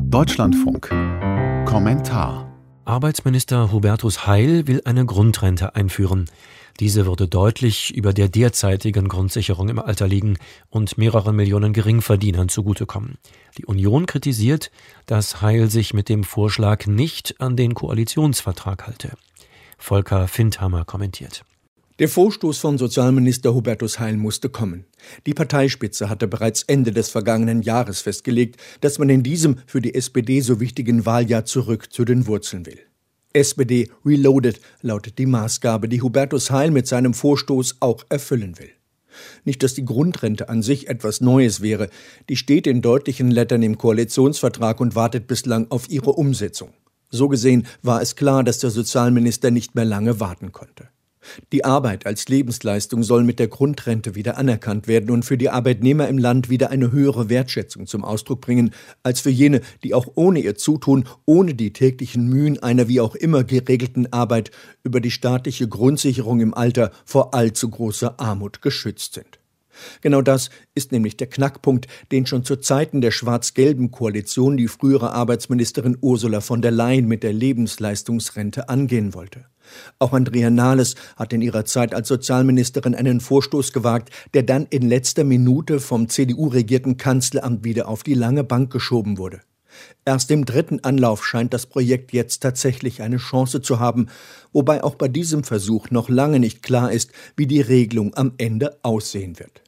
Deutschlandfunk. Kommentar. Arbeitsminister Hubertus Heil will eine Grundrente einführen. Diese würde deutlich über der derzeitigen Grundsicherung im Alter liegen und mehreren Millionen Geringverdienern zugutekommen. Die Union kritisiert, dass Heil sich mit dem Vorschlag nicht an den Koalitionsvertrag halte. Volker Findhammer kommentiert. Der Vorstoß von Sozialminister Hubertus Heil musste kommen. Die Parteispitze hatte bereits Ende des vergangenen Jahres festgelegt, dass man in diesem für die SPD so wichtigen Wahljahr zurück zu den Wurzeln will. SPD Reloaded lautet die Maßgabe, die Hubertus Heil mit seinem Vorstoß auch erfüllen will. Nicht, dass die Grundrente an sich etwas Neues wäre, die steht in deutlichen Lettern im Koalitionsvertrag und wartet bislang auf ihre Umsetzung. So gesehen war es klar, dass der Sozialminister nicht mehr lange warten konnte. Die Arbeit als Lebensleistung soll mit der Grundrente wieder anerkannt werden und für die Arbeitnehmer im Land wieder eine höhere Wertschätzung zum Ausdruck bringen, als für jene, die auch ohne ihr Zutun, ohne die täglichen Mühen einer wie auch immer geregelten Arbeit über die staatliche Grundsicherung im Alter vor allzu großer Armut geschützt sind. Genau das ist nämlich der Knackpunkt, den schon zu Zeiten der schwarz-gelben Koalition die frühere Arbeitsministerin Ursula von der Leyen mit der Lebensleistungsrente angehen wollte. Auch Andrea Nahles hat in ihrer Zeit als Sozialministerin einen Vorstoß gewagt, der dann in letzter Minute vom CDU-regierten Kanzleramt wieder auf die lange Bank geschoben wurde. Erst im dritten Anlauf scheint das Projekt jetzt tatsächlich eine Chance zu haben, wobei auch bei diesem Versuch noch lange nicht klar ist, wie die Regelung am Ende aussehen wird.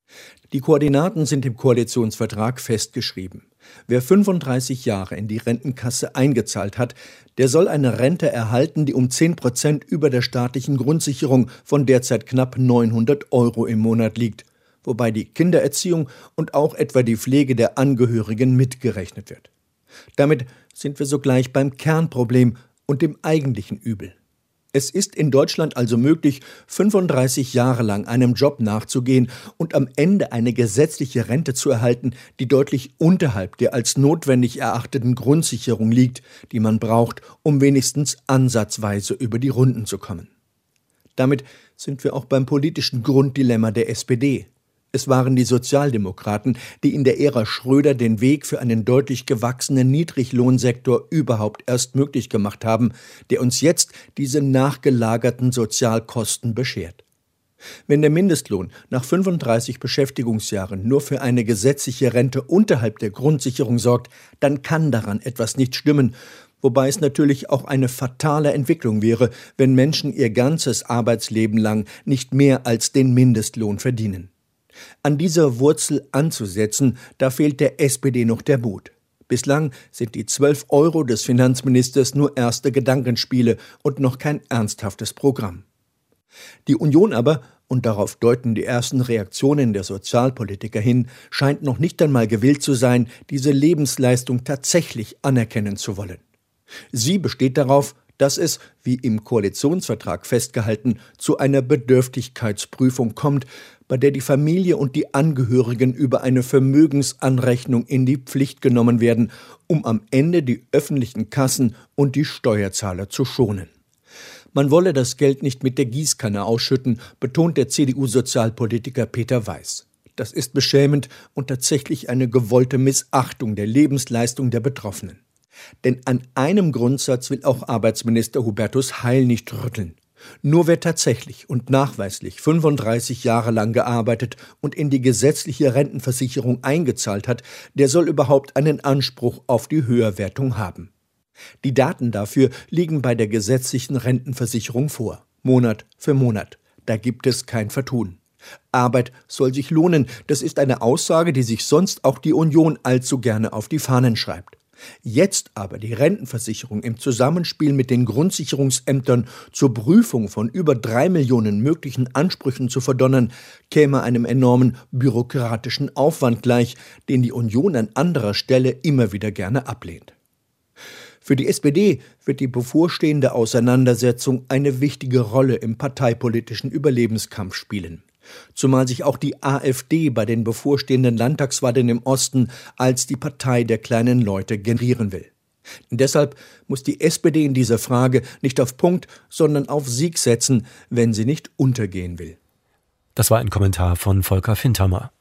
Die Koordinaten sind im Koalitionsvertrag festgeschrieben. Wer 35 Jahre in die Rentenkasse eingezahlt hat, der soll eine Rente erhalten, die um 10% über der staatlichen Grundsicherung von derzeit knapp 900 € im Monat liegt, wobei die Kindererziehung und auch etwa die Pflege der Angehörigen mitgerechnet wird. Damit sind wir sogleich beim Kernproblem und dem eigentlichen Übel. Es ist in Deutschland also möglich, 35 Jahre lang einem Job nachzugehen und am Ende eine gesetzliche Rente zu erhalten, die deutlich unterhalb der als notwendig erachteten Grundsicherung liegt, die man braucht, um wenigstens ansatzweise über die Runden zu kommen. Damit sind wir auch beim politischen Grunddilemma der SPD. Es waren die Sozialdemokraten, die in der Ära Schröder den Weg für einen deutlich gewachsenen Niedriglohnsektor überhaupt erst möglich gemacht haben, der uns jetzt diese nachgelagerten Sozialkosten beschert. Wenn der Mindestlohn nach 35 Beschäftigungsjahren nur für eine gesetzliche Rente unterhalb der Grundsicherung sorgt, dann kann daran etwas nicht stimmen, wobei es natürlich auch eine fatale Entwicklung wäre, wenn Menschen ihr ganzes Arbeitsleben lang nicht mehr als den Mindestlohn verdienen. An dieser Wurzel anzusetzen, da fehlt der SPD noch der Mut. Bislang sind die 12 € des Finanzministers nur erste Gedankenspiele und noch kein ernsthaftes Programm. Die Union aber, und darauf deuten die ersten Reaktionen der Sozialpolitiker hin, scheint noch nicht einmal gewillt zu sein, diese Lebensleistung tatsächlich anerkennen zu wollen. Sie besteht darauf, dass es, wie im Koalitionsvertrag festgehalten, zu einer Bedürftigkeitsprüfung kommt, bei der die Familie und die Angehörigen über eine Vermögensanrechnung in die Pflicht genommen werden, um am Ende die öffentlichen Kassen und die Steuerzahler zu schonen. Man wolle das Geld nicht mit der Gießkanne ausschütten, betont der CDU-Sozialpolitiker Peter Weiß. Das ist beschämend und tatsächlich eine gewollte Missachtung der Lebensleistung der Betroffenen. Denn an einem Grundsatz will auch Arbeitsminister Hubertus Heil nicht rütteln. Nur wer tatsächlich und nachweislich 35 Jahre lang gearbeitet und in die gesetzliche Rentenversicherung eingezahlt hat, der soll überhaupt einen Anspruch auf die Höherwertung haben. Die Daten dafür liegen bei der gesetzlichen Rentenversicherung vor, Monat für Monat. Da gibt es kein Vertun. Arbeit soll sich lohnen, das ist eine Aussage, die sich sonst auch die Union allzu gerne auf die Fahnen schreibt. Jetzt aber die Rentenversicherung im Zusammenspiel mit den Grundsicherungsämtern zur Prüfung von über 3 Millionen möglichen Ansprüchen zu verdonnern, käme einem enormen bürokratischen Aufwand gleich, den die Union an anderer Stelle immer wieder gerne ablehnt. Für die SPD wird die bevorstehende Auseinandersetzung eine wichtige Rolle im parteipolitischen Überlebenskampf spielen. Zumal sich auch die AfD bei den bevorstehenden Landtagswahlen im Osten als die Partei der kleinen Leute gerieren will. Deshalb muss die SPD in dieser Frage nicht auf Punkt, sondern auf Sieg setzen, wenn sie nicht untergehen will. Das war ein Kommentar von Volker Findhammer.